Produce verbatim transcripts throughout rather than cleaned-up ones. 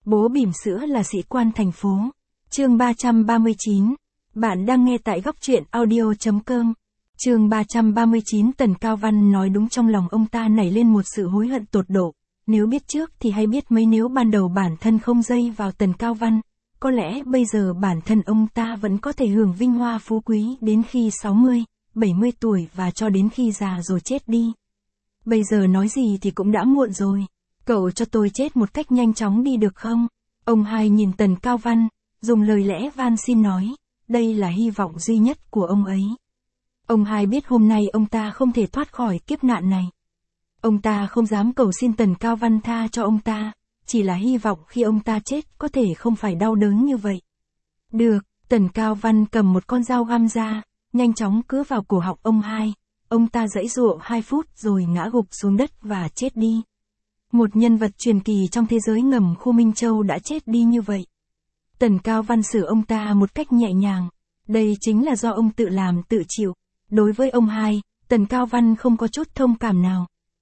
Bố bỉm sữa là sĩ quan thành phố. Chương ba trăm ba mươi chín. Bạn đang nghe tại góc truyện audio chấm com. Chương ba trăm ba mươi chín. Tần Cao Văn nói đúng, trong lòng ông ta nảy lên một sự hối hận tột độ. Nếu biết trước thì hay biết mấy, nếu ban đầu bản thân không dây vào Tần Cao Văn, có lẽ bây giờ bản thân ông ta vẫn có thể hưởng vinh hoa phú quý đến khi sáu mươi, bảy mươi tuổi và cho đến khi già rồi chết đi. Bây giờ nói gì thì cũng đã muộn rồi. Cậu cho tôi chết một cách nhanh chóng đi được không? Ông hai nhìn Tần Cao Văn, dùng lời lẽ van xin nói, đây là hy vọng duy nhất của ông ấy. Ông hai biết hôm nay ông ta không thể thoát khỏi kiếp nạn này. Ông ta không dám cầu xin Tần Cao Văn tha cho ông ta, chỉ là hy vọng khi ông ta chết có thể không phải đau đớn như vậy. Được, Tần Cao Văn cầm một con dao găm ra, nhanh chóng cứa vào cổ họng ông hai. Ông ta giãy giụa hai phút rồi ngã gục xuống đất và chết đi. Một nhân vật truyền kỳ trong thế giới ngầm khu Minh Châu đã chết đi như vậy. Tần Cao Văn xử ông ta một cách nhẹ nhàng. Đây chính là do ông tự làm tự chịu. Đối với ông hai, Tần Cao Văn không có chút thông cảm nào.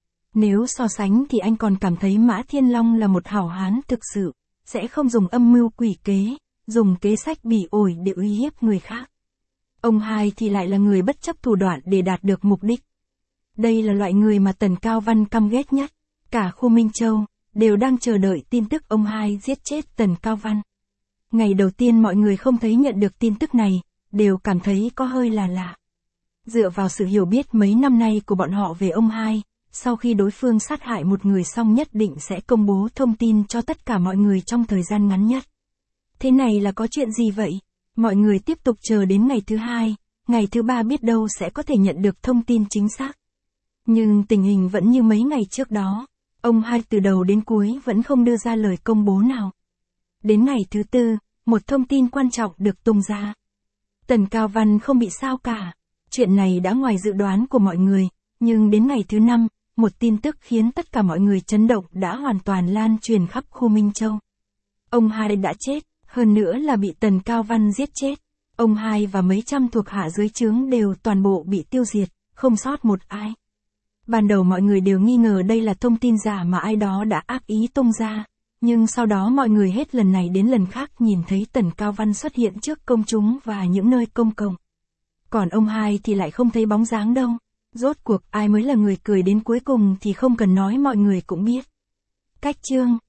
Nếu so sánh thì anh còn cảm thấy Mã Thiên Long là một hảo hán thực sự, sẽ không dùng âm mưu quỷ kế, dùng kế sách bỉ ổi để uy hiếp người khác. Ông hai thì lại là người bất chấp thủ đoạn để đạt được mục đích. Đây là loại người mà Tần Cao Văn căm ghét nhất. Cả khu Minh Châu đều đang chờ đợi tin tức ông hai giết chết Tần Cao Văn. Ngày đầu tiên mọi người không thấy nhận được tin tức này, đều cảm thấy có hơi là lạ. Dựa vào sự hiểu biết mấy năm nay của bọn họ về ông hai, sau khi đối phương sát hại một người xong nhất định sẽ công bố thông tin cho tất cả mọi người trong thời gian ngắn nhất. Thế này là có chuyện gì vậy? Mọi người tiếp tục chờ đến ngày thứ hai, ngày thứ ba biết đâu sẽ có thể nhận được thông tin chính xác. Nhưng tình hình vẫn như mấy ngày trước đó. Ông hai từ đầu đến cuối vẫn không đưa ra lời công bố nào. Đến ngày thứ tư, một thông tin quan trọng được tung ra. Tần Cao Văn không bị sao cả. Chuyện này đã ngoài dự đoán của mọi người, nhưng đến ngày thứ năm, một tin tức khiến tất cả mọi người chấn động đã hoàn toàn lan truyền khắp khu Minh Châu. Ông hai đã chết, hơn nữa là bị Tần Cao Văn giết chết. Ông hai và mấy trăm thuộc hạ dưới trướng đều toàn bộ bị tiêu diệt, không sót một ai. Ban đầu mọi người đều nghi ngờ đây là thông tin giả mà ai đó đã ác ý tung ra, nhưng sau đó mọi người hết lần này đến lần khác nhìn thấy Tần Cao Văn xuất hiện trước công chúng và những nơi công cộng. Còn ông hai thì lại không thấy bóng dáng đâu. Rốt cuộc ai mới là người cười đến cuối cùng thì không cần nói, mọi người cũng biết. Cách chương